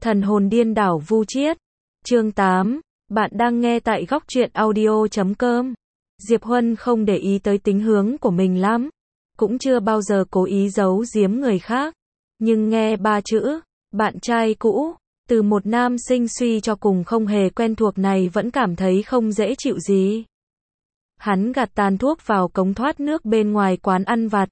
Thần hồn điên đảo Vu Chiết. Chương 8. Bạn đang nghe tại góc truyện audio.com. Diệp Huân không để ý tới tính hướng của mình lắm, cũng chưa bao giờ cố ý giấu giếm người khác. Nhưng nghe ba chữ, bạn trai cũ, từ một nam sinh suy cho cùng không hề quen thuộc này vẫn cảm thấy không dễ chịu gì. Hắn gạt tàn thuốc vào cống thoát nước bên ngoài quán ăn vặt.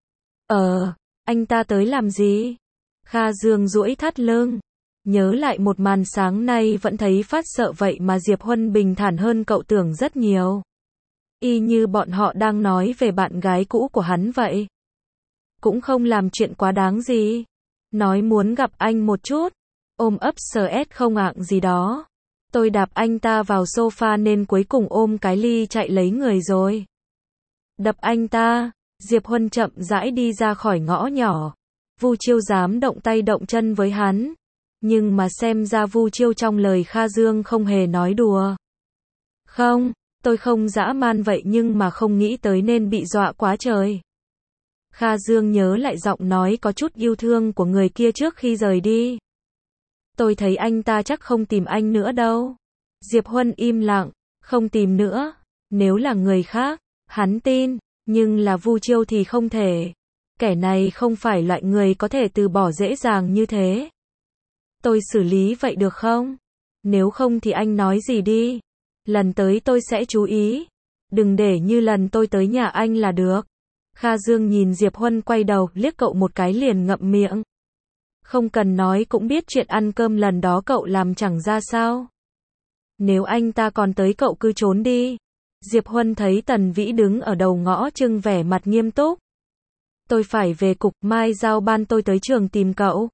Anh ta tới làm gì? Kha Dương duỗi thắt lưng. Nhớ lại một màn sáng nay vẫn thấy phát sợ vậy mà Diệp Huân bình thản hơn cậu tưởng rất nhiều. Y như bọn họ đang nói về bạn gái cũ của hắn vậy. Cũng không làm chuyện quá đáng gì. Nói muốn gặp anh một chút. Ôm ấp stress không ạng gì đó. Tôi đạp anh ta vào sofa nên cuối cùng ôm cái ly chạy lấy người rồi. Đập anh ta. Diệp Huân chậm rãi đi ra khỏi ngõ nhỏ. Vu Chiêu dám động tay động chân với hắn. Nhưng mà xem ra Vu Chiêu trong lời Kha Dương không hề nói đùa. Không, tôi không dã man vậy nhưng mà không nghĩ tới nên bị dọa quá trời. Kha Dương nhớ lại giọng nói có chút yêu thương của người kia trước khi rời đi. Tôi thấy anh ta chắc không tìm anh nữa đâu. Diệp Huân im lặng, không tìm nữa. Nếu là người khác, hắn tin, nhưng là Vu Chiêu thì không thể. Kẻ này không phải loại người có thể từ bỏ dễ dàng như thế. Tôi xử lý vậy được không? Nếu không thì anh nói gì đi. Lần tới tôi sẽ chú ý. Đừng để như lần tôi tới nhà anh là được. Kha Dương nhìn Diệp Huân quay đầu, liếc cậu một cái liền ngậm miệng. Không cần nói cũng biết chuyện ăn cơm lần đó cậu làm chẳng ra sao. Nếu anh ta còn tới cậu cứ trốn đi. Diệp Huân thấy Tần Vĩ đứng ở đầu ngõ trưng vẻ mặt nghiêm túc. Tôi phải về cục, mai giao ban tôi tới trường tìm cậu.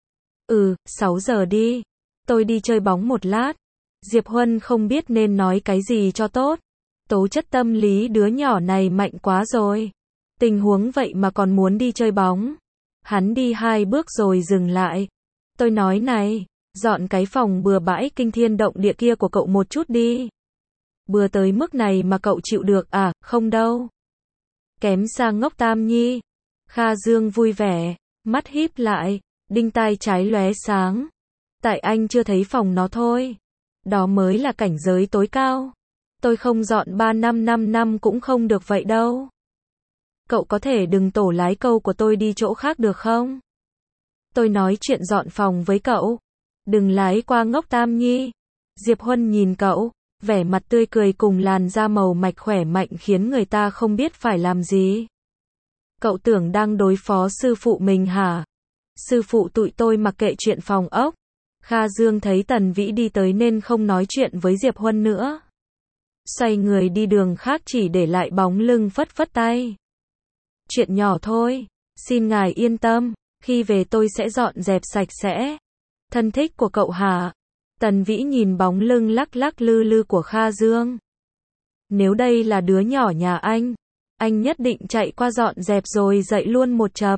6 giờ đi. Tôi đi chơi bóng một lát. Diệp Huân không biết nên nói cái gì cho tốt. Tố chất tâm lý đứa nhỏ này mạnh quá rồi. Tình huống vậy mà còn muốn đi chơi bóng. Hắn đi 2 bước rồi dừng lại. Tôi nói này, dọn cái phòng bừa bãi kinh thiên động địa kia của cậu một chút đi. Bừa tới mức này mà cậu chịu được à? Không đâu. Kém sang ngốc Tam Nhi. Kha Dương vui vẻ, mắt híp lại, đinh tai trái lóe sáng. Tại anh chưa thấy phòng nó thôi. Đó mới là cảnh giới tối cao. Tôi không dọn 3 năm 5 năm cũng không được vậy đâu. Cậu có thể đừng tổ lái câu của tôi đi chỗ khác được không? Tôi nói chuyện dọn phòng với cậu. Đừng lái qua ngốc Tam Nhi. Diệp Huân nhìn cậu, vẻ mặt tươi cười cùng làn da màu mạch khỏe mạnh khiến người ta không biết phải làm gì. Cậu tưởng đang đối phó sư phụ mình hả? Sư phụ tụi tôi mặc kệ chuyện phòng ốc. Kha Dương thấy Tần Vĩ đi tới nên không nói chuyện với Diệp Huân nữa. Xoay người đi đường khác chỉ để lại bóng lưng phất phất tay. Chuyện nhỏ thôi, xin ngài yên tâm, khi về tôi sẽ dọn dẹp sạch sẽ. Thân thích của cậu hả? Tần Vĩ nhìn bóng lưng lắc lắc lư lư của Kha Dương. Nếu đây là đứa nhỏ nhà anh nhất định chạy qua dọn dẹp rồi dậy luôn một chập.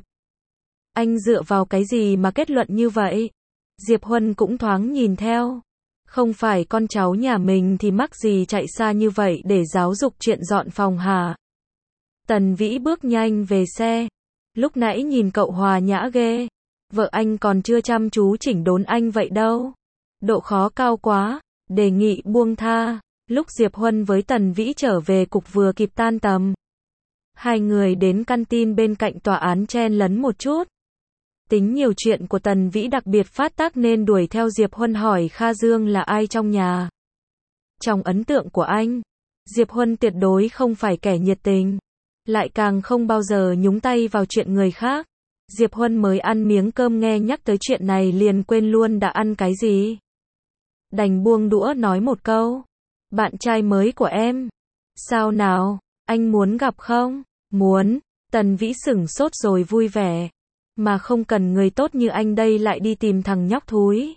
Anh dựa vào cái gì mà kết luận như vậy? Diệp Huân cũng thoáng nhìn theo. Không phải con cháu nhà mình thì mắc gì chạy xa như vậy để giáo dục chuyện dọn phòng hả? Tần Vĩ bước nhanh về xe. Lúc nãy nhìn cậu hòa nhã ghê. Vợ anh còn chưa chăm chú chỉnh đốn anh vậy đâu. Độ khó cao quá. Đề nghị buông tha. Lúc Diệp Huân với Tần Vĩ trở về cục vừa kịp tan tầm. Hai người đến canteen bên cạnh tòa án chen lấn một chút. Tính nhiều chuyện của Tần Vĩ đặc biệt phát tác nên đuổi theo Diệp Huân hỏi Kha Dương là ai trong nhà. Trong ấn tượng của anh, Diệp Huân tuyệt đối không phải kẻ nhiệt tình, lại càng không bao giờ nhúng tay vào chuyện người khác. Diệp Huân mới ăn miếng cơm nghe nhắc tới chuyện này liền quên luôn đã ăn cái gì. Đành buông đũa nói một câu. Bạn trai mới của em. Sao nào, anh muốn gặp không? Muốn. Tần Vĩ sửng sốt rồi vui vẻ. Mà không cần người tốt như anh đây lại đi tìm thằng nhóc thúi.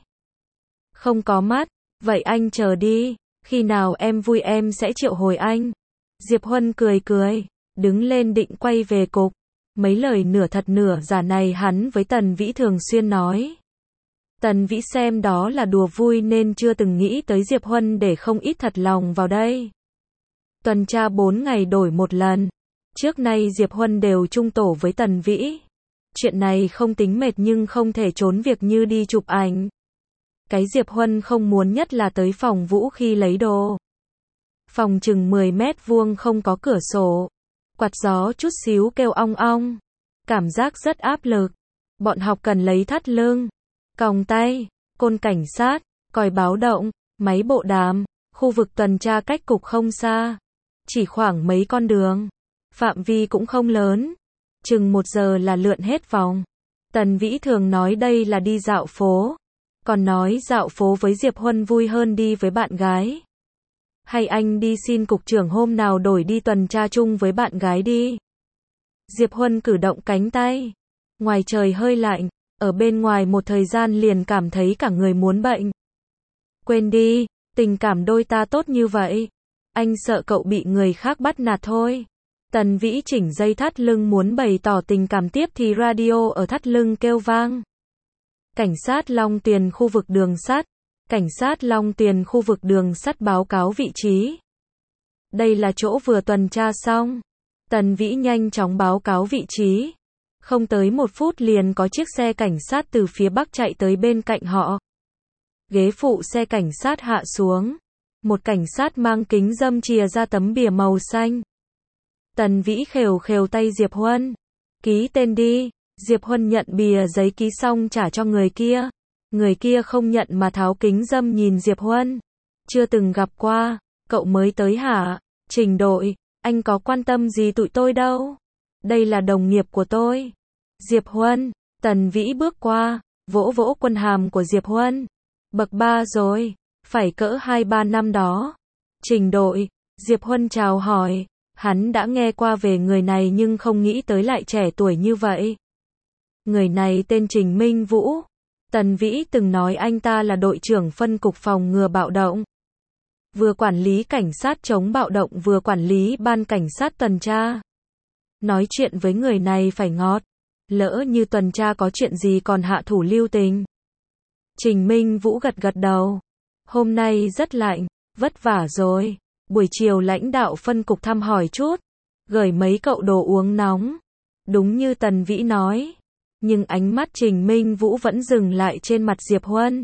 Không có mắt, vậy anh chờ đi, khi nào em vui em sẽ triệu hồi anh. Diệp Huân cười cười, đứng lên định quay về cục. Mấy lời nửa thật nửa giả này hắn với Tần Vĩ thường xuyên nói. Tần Vĩ xem đó là đùa vui nên chưa từng nghĩ tới Diệp Huân để không ít thật lòng vào đây. Tuần tra 4 ngày đổi một lần. Trước nay Diệp Huân đều chung tổ với Tần Vĩ. Chuyện này không tính mệt nhưng không thể trốn việc như đi chụp ảnh. Cái Diệp Huân không muốn nhất là tới phòng Vũ khi lấy đồ. Phòng chừng 10 mét vuông không có cửa sổ. Quạt gió chút xíu kêu ong ong. Cảm giác rất áp lực. Bọn học cần lấy thắt lưng, còng tay, côn cảnh sát, còi báo động, máy bộ đàm. Khu vực tuần tra cách cục không xa. Chỉ khoảng mấy con đường. Phạm vi cũng không lớn. Chừng 1 giờ là lượn hết vòng. Tần Vĩ thường nói đây là đi dạo phố. Còn nói dạo phố với Diệp Huân vui hơn đi với bạn gái. Hay anh đi xin cục trưởng hôm nào đổi đi tuần tra chung với bạn gái đi. Diệp Huân cử động cánh tay. Ngoài trời hơi lạnh, ở bên ngoài một thời gian liền cảm thấy cả người muốn bệnh. Quên đi, tình cảm đôi ta tốt như vậy. Anh sợ cậu bị người khác bắt nạt thôi. Tần Vĩ chỉnh dây thắt lưng muốn bày tỏ tình cảm tiếp thì radio ở thắt lưng kêu vang. Cảnh sát Long Tuyền khu vực đường sắt. Cảnh sát Long Tuyền khu vực đường sắt báo cáo vị trí. Đây là chỗ vừa tuần tra xong. Tần Vĩ nhanh chóng báo cáo vị trí. Không tới 1 phút liền có chiếc xe cảnh sát từ phía bắc chạy tới bên cạnh họ. Ghế phụ xe cảnh sát hạ xuống. Một cảnh sát mang kính râm chìa ra tấm bìa màu xanh. Tần Vĩ khều khều tay Diệp Huân. Ký tên đi. Diệp Huân nhận bìa giấy ký xong trả cho người kia. Người kia không nhận mà tháo kính râm nhìn Diệp Huân. Chưa từng gặp qua. Cậu mới tới hả? Trình đội, anh có quan tâm gì tụi tôi đâu. Đây là đồng nghiệp của tôi. Diệp Huân. Tần Vĩ bước qua, vỗ vỗ quân hàm của Diệp Huân. Bậc 3 rồi, phải cỡ 2-3 năm đó. Trình đội, Diệp Huân chào hỏi. Hắn đã nghe qua về người này nhưng không nghĩ tới lại trẻ tuổi như vậy. Người này tên Trình Minh Vũ. Tần Vĩ từng nói anh ta là đội trưởng phân cục phòng ngừa bạo động. Vừa quản lý cảnh sát chống bạo động vừa quản lý ban cảnh sát tuần tra. Nói chuyện với người này phải ngọt. Lỡ như tuần tra có chuyện gì còn hạ thủ lưu tình. Trình Minh Vũ gật gật đầu. Hôm nay rất lạnh, vất vả rồi. Buổi chiều lãnh đạo phân cục thăm hỏi chút. Gửi mấy cậu đồ uống nóng. Đúng như Tần Vĩ nói. Nhưng ánh mắt Trình Minh Vũ vẫn dừng lại trên mặt Diệp Huân.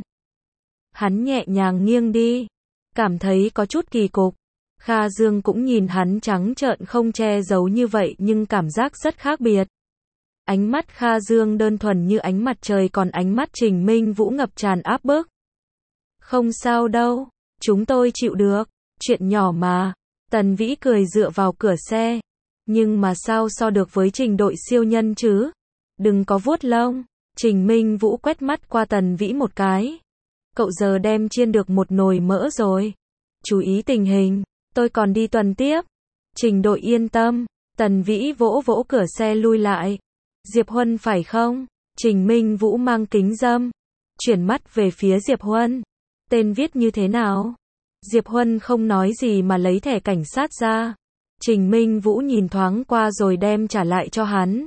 Hắn nhẹ nhàng nghiêng đi. Cảm thấy có chút kỳ cục. Kha Dương cũng nhìn hắn trắng trợn không che giấu như vậy nhưng cảm giác rất khác biệt. Ánh mắt Kha Dương đơn thuần như ánh mặt trời còn ánh mắt Trình Minh Vũ ngập tràn áp bức. Không sao đâu, chúng tôi chịu được, chuyện nhỏ mà. Tần Vĩ cười dựa vào cửa xe. Nhưng mà sao so được với Trình đội siêu nhân chứ? Đừng có vuốt lông. Trình Minh Vũ quét mắt qua Tần Vĩ một cái. Cậu giờ đem chiên được một nồi mỡ rồi. Chú ý tình hình, tôi còn đi tuần tiếp. Trình đội yên tâm. Tần Vĩ vỗ vỗ cửa xe lui lại. Diệp Huân phải không? Trình Minh Vũ mang kính râm. Chuyển mắt về phía Diệp Huân. Tên viết như thế nào? Diệp Huân không nói gì mà lấy thẻ cảnh sát ra. Trình Minh Vũ nhìn thoáng qua rồi đem trả lại cho hắn.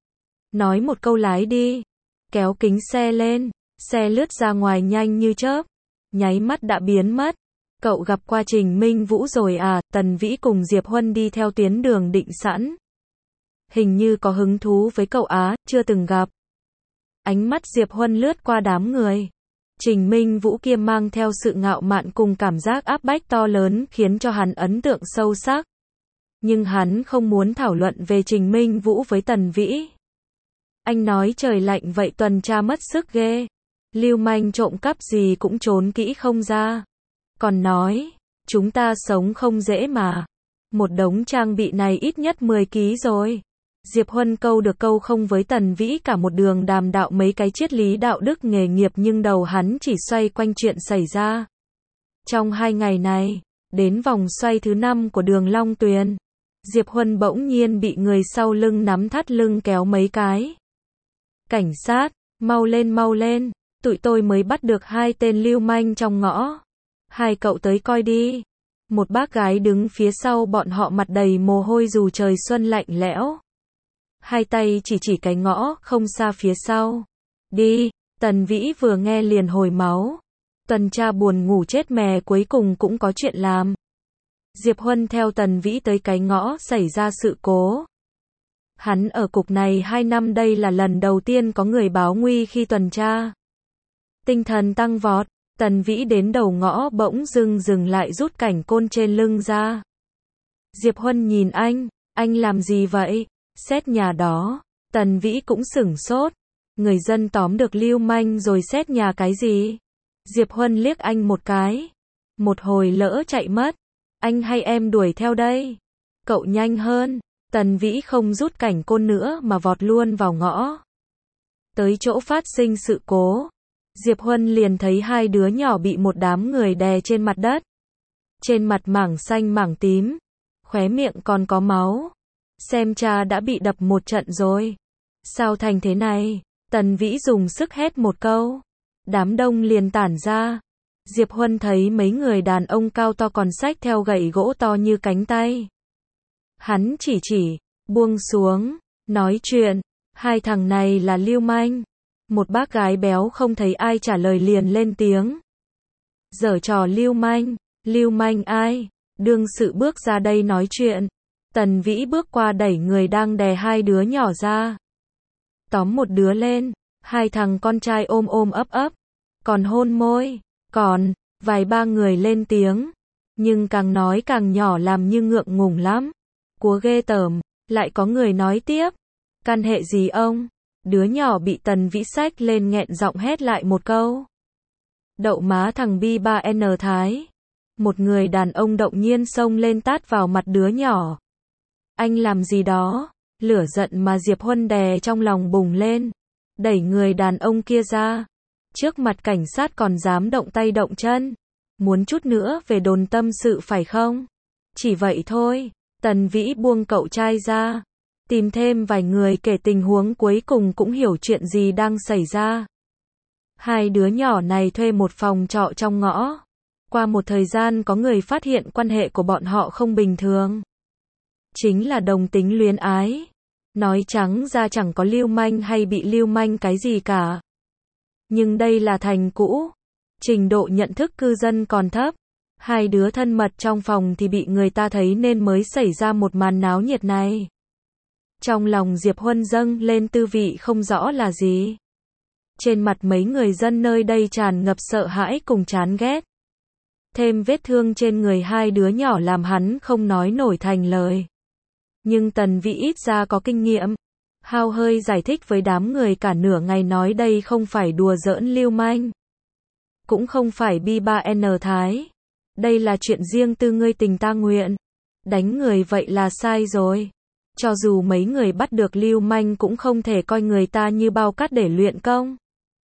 Nói một câu lái đi. Kéo kính xe lên. Xe lướt ra ngoài nhanh như chớp. Nháy mắt đã biến mất. Cậu gặp qua Trình Minh Vũ rồi à? Tần Vĩ cùng Diệp Huân đi theo tuyến đường định sẵn. Hình như có hứng thú với cậu á, chưa từng gặp. Ánh mắt Diệp Huân lướt qua đám người. Trình Minh Vũ kia mang theo sự ngạo mạn cùng cảm giác áp bách to lớn khiến cho hắn ấn tượng sâu sắc. Nhưng hắn không muốn thảo luận về Trình Minh Vũ với Tần Vĩ. Anh nói trời lạnh vậy tuần tra mất sức ghê. Lưu manh trộm cắp gì cũng trốn kỹ không ra. Còn nói, chúng ta sống không dễ mà. Một đống trang bị này ít nhất 10 ký rồi. Diệp Huân câu được câu không với Tần Vĩ cả một đường đàm đạo mấy cái triết lý đạo đức nghề nghiệp nhưng đầu hắn chỉ xoay quanh chuyện xảy ra. Trong 2 ngày này, đến vòng xoay thứ 5 của đường Long Tuyền, Diệp Huân bỗng nhiên bị người sau lưng nắm thắt lưng kéo mấy cái. Cảnh sát, mau lên, tụi tôi mới bắt được 2 tên lưu manh trong ngõ. 2 cậu tới coi đi. Một bác gái đứng phía sau bọn họ mặt đầy mồ hôi dù trời xuân lạnh lẽo. 2 tay chỉ cái ngõ không xa phía sau. Đi, Tần Vĩ vừa nghe liền hồi máu. Tuần tra buồn ngủ chết mè cuối cùng cũng có chuyện làm. Diệp Huân theo Tần Vĩ tới cái ngõ xảy ra sự cố. Hắn ở cục này 2 năm đây là lần đầu tiên có người báo nguy khi tuần tra. Tinh thần tăng vọt, Tần Vĩ đến đầu ngõ bỗng dưng dừng lại rút cảnh côn trên lưng ra. Diệp Huân nhìn anh làm gì vậy? Xét nhà đó. Tần Vĩ cũng sửng sốt. Người dân tóm được lưu manh rồi xét nhà cái gì? Diệp Huân liếc anh một cái. Một hồi lỡ chạy mất. Anh hay em đuổi theo đây? Cậu nhanh hơn. Tần Vĩ không rút cảnh côn nữa mà vọt luôn vào ngõ. Tới chỗ phát sinh sự cố. Diệp Huân liền thấy hai đứa nhỏ bị một đám người đè trên mặt đất. Trên mặt mảng xanh mảng tím. Khóe miệng còn có máu. Xem cha đã bị đập một trận rồi. Sao thành thế này? Tần Vĩ dùng sức hét một câu. Đám đông liền tản ra. Diệp Huân thấy mấy người đàn ông cao to còn xách theo gậy gỗ to như cánh tay. Hắn chỉ, buông xuống, nói chuyện. Hai thằng này là lưu manh. Một bác gái béo không thấy ai trả lời liền lên tiếng. Giở trò lưu manh ai? Đương sự bước ra đây nói chuyện. Tần Vĩ bước qua đẩy người đang đè hai đứa nhỏ ra. Tóm một đứa lên, hai thằng con trai ôm ấp, còn hôn môi, còn, vài ba người lên tiếng. Nhưng càng nói càng nhỏ làm như ngượng ngùng lắm. Cúa ghê tởm, lại có người nói tiếp. Căn hệ gì ông? Đứa nhỏ bị Tần Vĩ xách lên nghẹn giọng hét lại một câu. Đậu má thằng B3N Thái. Một người đàn ông động nhiên xông lên tát vào mặt đứa nhỏ. Anh làm gì đó? Lửa giận mà Diệp Huân đè trong lòng bùng lên. Đẩy người đàn ông kia ra. Trước mặt cảnh sát còn dám động tay động chân. Muốn chút nữa về đồn tâm sự phải không? Chỉ vậy thôi. Tần Vĩ buông cậu trai ra. Tìm thêm vài người kể tình huống cuối cùng cũng hiểu chuyện gì đang xảy ra. Hai đứa nhỏ này thuê một phòng trọ trong ngõ. Qua một thời gian có người phát hiện quan hệ của bọn họ không bình thường. Chính là đồng tính luyến ái. Nói trắng ra chẳng có lưu manh hay bị lưu manh cái gì cả. Nhưng đây là thành cũ. Trình độ nhận thức cư dân còn thấp. Hai đứa thân mật trong phòng thì bị người ta thấy nên mới xảy ra một màn náo nhiệt này. Trong lòng Diệp Huân dâng lên tư vị không rõ là gì. Trên mặt mấy người dân nơi đây tràn ngập sợ hãi cùng chán ghét. Thêm vết thương trên người hai đứa nhỏ làm hắn không nói nổi thành lời. Nhưng Tần Vĩ ít ra có kinh nghiệm. Hao hơi giải thích với đám người cả nửa ngày nói đây không phải đùa giỡn lưu manh. Cũng không phải B3N Thái. Đây là chuyện riêng tư ngươi tình ta nguyện. Đánh người vậy là sai rồi. Cho dù mấy người bắt được lưu manh cũng không thể coi người ta như bao cát để luyện công.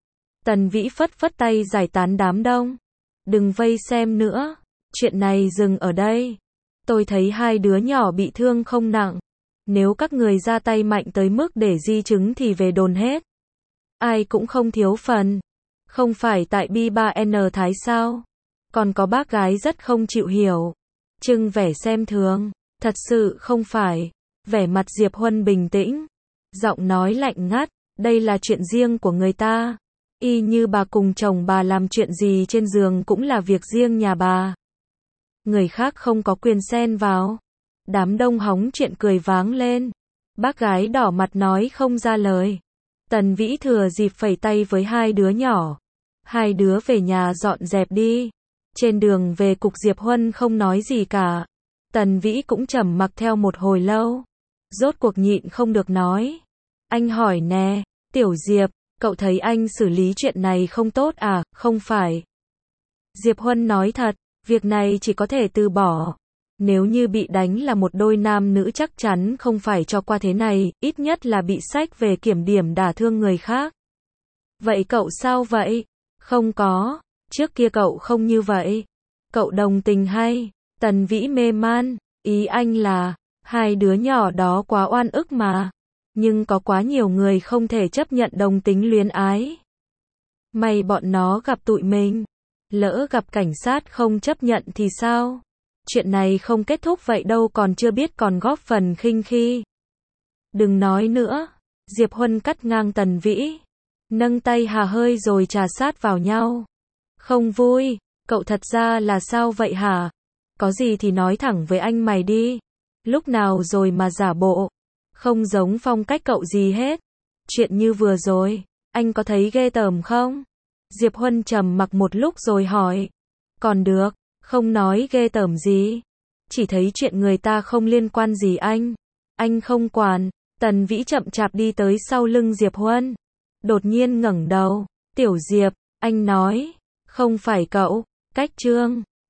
Tần Vĩ phất tay giải tán đám đông. Đừng vây xem nữa. Chuyện này dừng ở đây. Tôi thấy hai đứa nhỏ bị thương không nặng. Nếu các người ra tay mạnh tới mức để di chứng thì về đồn hết. Ai cũng không thiếu phần. Không phải tại B3N Thái sao? Còn có bác gái rất không chịu hiểu. Trưng vẻ xem thường. Thật sự không phải. Vẻ mặt Diệp Huân bình tĩnh. Giọng nói lạnh ngắt. Đây là chuyện riêng của người ta. Y như bà cùng chồng bà làm chuyện gì trên giường cũng là việc riêng nhà bà. Người khác không có quyền xen vào. Đám đông hóng chuyện cười váng lên. Bác gái đỏ mặt nói không ra lời. Tần Vĩ thừa dịp phẩy tay với hai đứa nhỏ. Hai đứa về nhà dọn dẹp đi. Trên đường về cục Diệp Huân không nói gì cả. Tần Vĩ cũng trầm mặc theo một hồi lâu. Rốt cuộc nhịn không được nói. Anh hỏi nè, Tiểu Diệp, cậu thấy anh xử lý chuyện này không tốt à? Không phải. Diệp Huân nói thật, việc này chỉ có thể từ bỏ. Nếu như bị đánh là một đôi nam nữ chắc chắn không phải cho qua thế này, ít nhất là bị xách về kiểm điểm đả thương người khác. Vậy cậu sao vậy? Không có, trước kia cậu không như vậy. Cậu đồng tình hay? Tần Vĩ mê man, ý anh là, hai đứa nhỏ đó quá oan ức mà. Nhưng có quá nhiều người không thể chấp nhận đồng tính luyến ái. May bọn nó gặp tụi mình. Lỡ gặp cảnh sát không chấp nhận thì sao? Chuyện này không kết thúc vậy đâu còn chưa biết còn góp phần khinh khi. Đừng nói nữa. Diệp Huân cắt ngang Tần Vĩ. Nâng tay hà hơi rồi trà sát vào nhau. Không vui. Cậu thật ra là sao vậy hả? Có gì thì nói thẳng với anh mày đi. Lúc nào rồi mà giả bộ. Không giống phong cách cậu gì hết. Chuyện như vừa rồi. Anh có thấy ghê tởm không? Diệp Huân trầm mặc một lúc rồi hỏi. Còn được, không nói ghê tởm gì. Chỉ thấy chuyện người ta không liên quan gì anh không quản. Tần Vĩ chậm chạp đi tới sau lưng Diệp Huân. Đột nhiên ngẩng đầu. Tiểu Diệp, anh nói, không phải cậu, cách Trương